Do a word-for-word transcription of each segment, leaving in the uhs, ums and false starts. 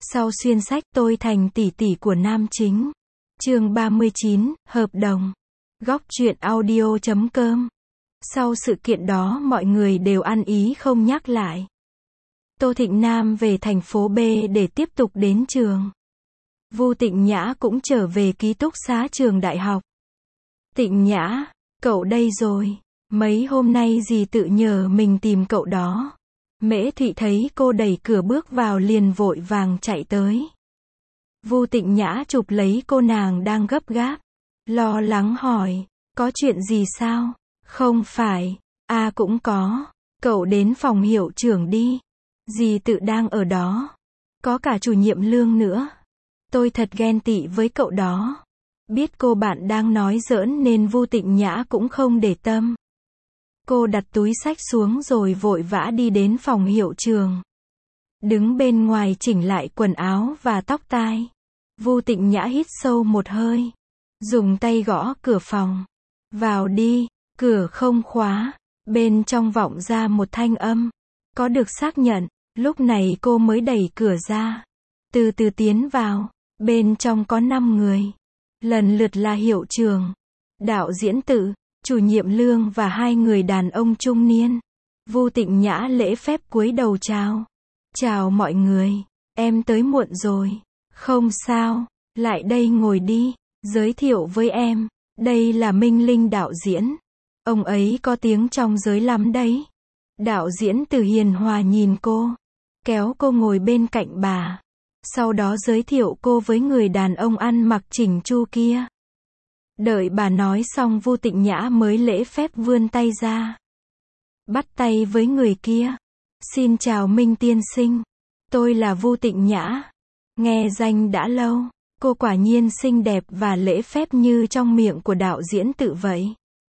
Sau xuyên sách tôi thành tỷ tỷ của nam chính. Chương ba mươi chín, hợp đồng. Góc truyện audio chấm com. Sau sự kiện đó mọi người đều ăn ý không nhắc lại. Tô Thịnh Nam về thành phố B để tiếp tục đến trường. Vu Tịnh Nhã cũng trở về ký túc xá trường đại học. Tịnh Nhã, cậu đây rồi. Mấy hôm nay dì tự nhờ mình tìm cậu đó. Mễ Thụy thấy cô đẩy cửa bước vào liền vội vàng chạy tới. Vu Tịnh Nhã chụp lấy cô nàng đang gấp gáp. Lo lắng hỏi, có chuyện gì sao? Không phải, à cũng có. Cậu đến phòng hiệu trưởng đi. Dì tự đang ở đó. Có cả chủ nhiệm Lương nữa. Tôi thật ghen tị với cậu đó. Biết cô bạn đang nói giỡn nên Vu Tịnh Nhã cũng không để tâm. Cô đặt túi xách xuống rồi vội vã đi đến phòng hiệu trưởng. Đứng bên ngoài chỉnh lại quần áo và tóc tai. Vu Tịnh Nhã hít sâu một hơi. Dùng tay gõ cửa phòng. Vào đi, cửa không khóa. Bên trong vọng ra một thanh âm. Có được xác nhận. Lúc này cô mới đẩy cửa ra. Từ từ tiến vào. Bên trong có năm người. Lần lượt là hiệu trưởng, đạo diễn Tự, chủ nhiệm Lương và hai người đàn ông trung niên. Vu Tịnh Nhã lễ phép cúi đầu chào. Chào mọi người, em tới muộn rồi. Không sao, lại đây ngồi đi. Giới thiệu với em, đây là Minh Linh đạo diễn. Ông ấy có tiếng trong giới lắm đấy. Đạo diễn Từ hiền hòa nhìn cô, kéo cô ngồi bên cạnh bà. Sau đó giới thiệu cô với người đàn ông ăn mặc chỉnh chu kia. Đợi bà nói xong Vu Tịnh Nhã mới lễ phép vươn tay ra. Bắt tay với người kia. Xin chào Minh tiên sinh. Tôi là Vu Tịnh Nhã. Nghe danh đã lâu. Cô quả nhiên xinh đẹp và lễ phép như trong miệng của đạo diễn Tự vậy.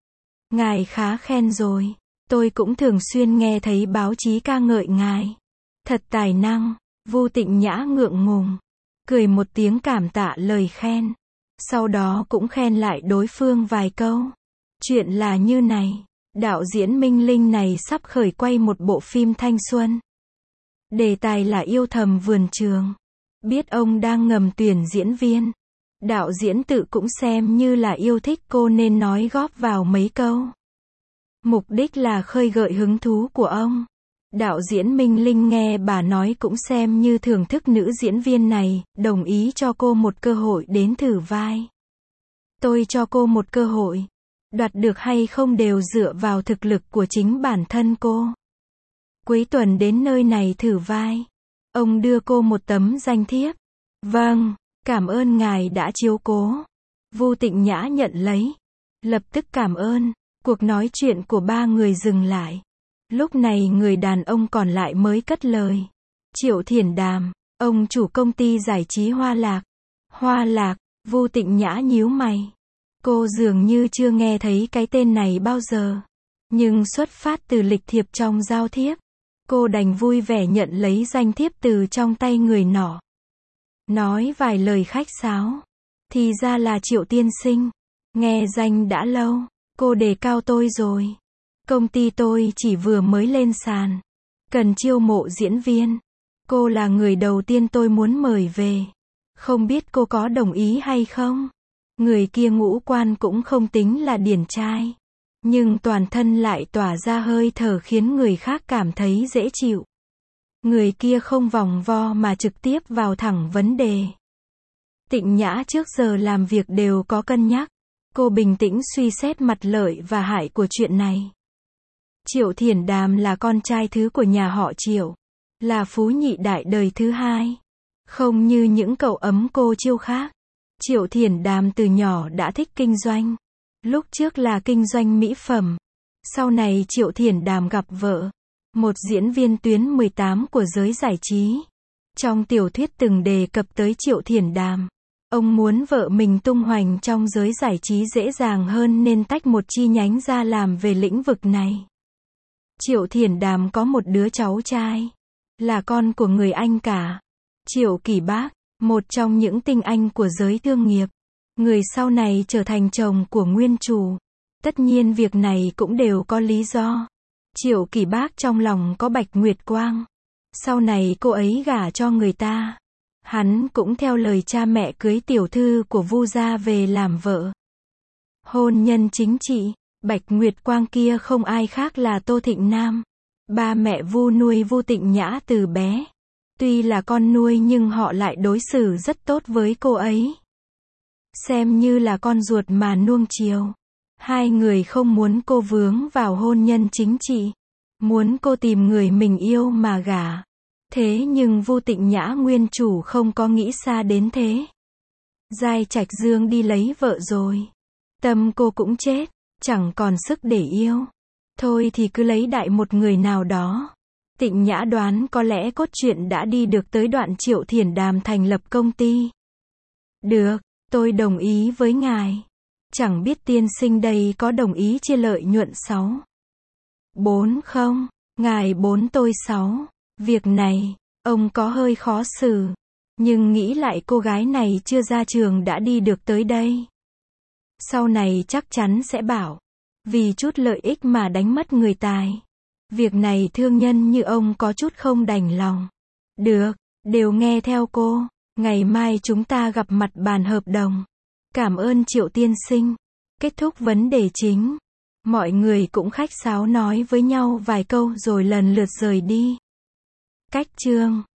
Ngài khá khen rồi. Tôi cũng thường xuyên nghe thấy báo chí ca ngợi ngài. Thật tài năng. Vu Tịnh Nhã ngượng ngùng, cười một tiếng cảm tạ lời khen. Sau đó cũng khen lại đối phương vài câu. Chuyện là như này, đạo diễn Minh Linh này sắp khởi quay một bộ phim thanh xuân. Đề tài là yêu thầm vườn trường. Biết ông đang ngầm tuyển diễn viên. Đạo diễn Tự cũng xem như là yêu thích cô nên nói góp vào mấy câu. Mục đích là khơi gợi hứng thú của ông. Đạo diễn Minh Linh nghe bà nói cũng xem như thưởng thức nữ diễn viên này, đồng ý cho cô một cơ hội đến thử vai. Tôi cho cô một cơ hội. Đoạt được hay không đều dựa vào thực lực của chính bản thân cô. Cuối tuần đến nơi này thử vai. Ông đưa cô một tấm danh thiếp. Vâng, cảm ơn ngài đã chiếu cố. Vu Tịnh Nhã nhận lấy. Lập tức cảm ơn. Cuộc nói chuyện của ba người dừng lại. Lúc này người đàn ông còn lại mới cất lời. Triệu Thiển Đàm, ông chủ công ty giải trí Hoa Lạc. Hoa Lạc, Vu Tịnh Nhã nhíu mày. Cô dường như chưa nghe thấy cái tên này bao giờ. Nhưng xuất phát từ lịch thiệp trong giao thiếp. Cô đành vui vẻ nhận lấy danh thiếp từ trong tay người nọ. Nói vài lời khách sáo. Thì ra là Triệu tiên sinh. Nghe danh đã lâu, cô đề cao tôi rồi. Công ty tôi chỉ vừa mới lên sàn. Cần chiêu mộ diễn viên. Cô là người đầu tiên tôi muốn mời về. Không biết cô có đồng ý hay không? Người kia ngũ quan cũng không tính là điển trai. Nhưng toàn thân lại tỏa ra hơi thở khiến người khác cảm thấy dễ chịu. Người kia không vòng vo mà trực tiếp vào thẳng vấn đề. Tịnh Nhã trước giờ làm việc đều có cân nhắc. Cô bình tĩnh suy xét mặt lợi và hại của chuyện này. Triệu Thiển Đàm là con trai thứ của nhà họ Triệu. Là phú nhị đại đời thứ hai. Không như những cậu ấm cô chiêu khác. Triệu Thiển Đàm từ nhỏ đã thích kinh doanh. Lúc trước là kinh doanh mỹ phẩm. Sau này Triệu Thiển Đàm gặp vợ. Một diễn viên tuyến mười tám của giới giải trí. Trong tiểu thuyết từng đề cập tới Triệu Thiển Đàm. Ông muốn vợ mình tung hoành trong giới giải trí dễ dàng hơn nên tách một chi nhánh ra làm về lĩnh vực này. Triệu Thiển Đàm có một đứa cháu trai. Là con của người anh cả. Triệu Kỳ Bác, một trong những tinh anh của giới thương nghiệp. Người sau này trở thành chồng của nguyên chủ. Tất nhiên việc này cũng đều có lý do. Triệu Kỳ Bác trong lòng có Bạch Nguyệt Quang. Sau này cô ấy gả cho người ta. Hắn cũng theo lời cha mẹ cưới tiểu thư của Vu gia về làm vợ. Hôn nhân chính trị, Bạch Nguyệt Quang kia không ai khác là Tô Thịnh Nam. Ba mẹ Vu nuôi Vu Tịnh Nhã từ bé. Tuy là con nuôi nhưng họ lại đối xử rất tốt với cô ấy. Xem như là con ruột mà nuông chiều. Hai người không muốn cô vướng vào hôn nhân chính trị. Muốn cô tìm người mình yêu mà gả. Thế nhưng Vu Tịnh Nhã nguyên chủ không có nghĩ xa đến thế. Giai Trạch Dương đi lấy vợ rồi. Tâm cô cũng chết, chẳng còn sức để yêu. Thôi thì cứ lấy đại một người nào đó. Tịnh Nhã đoán có lẽ cốt truyện đã đi được tới đoạn Triệu Thiển Đàm thành lập công ty. Được, tôi đồng ý với ngài. Chẳng biết tiên sinh đây có đồng ý chia lợi nhuận sáu. Bốn không, ngài bốn tôi sáu. Việc này, ông có hơi khó xử. Nhưng nghĩ lại cô gái này chưa ra trường đã đi được tới đây. Sau này chắc chắn sẽ bảo. Vì chút lợi ích mà đánh mất người tài. Việc này thương nhân như ông có chút không đành lòng. Được, đều nghe theo cô. Ngày mai chúng ta gặp mặt bàn hợp đồng. Cảm ơn Triệu tiên sinh. Kết thúc vấn đề chính. Mọi người cũng khách sáo nói với nhau vài câu rồi lần lượt rời đi. Cách chương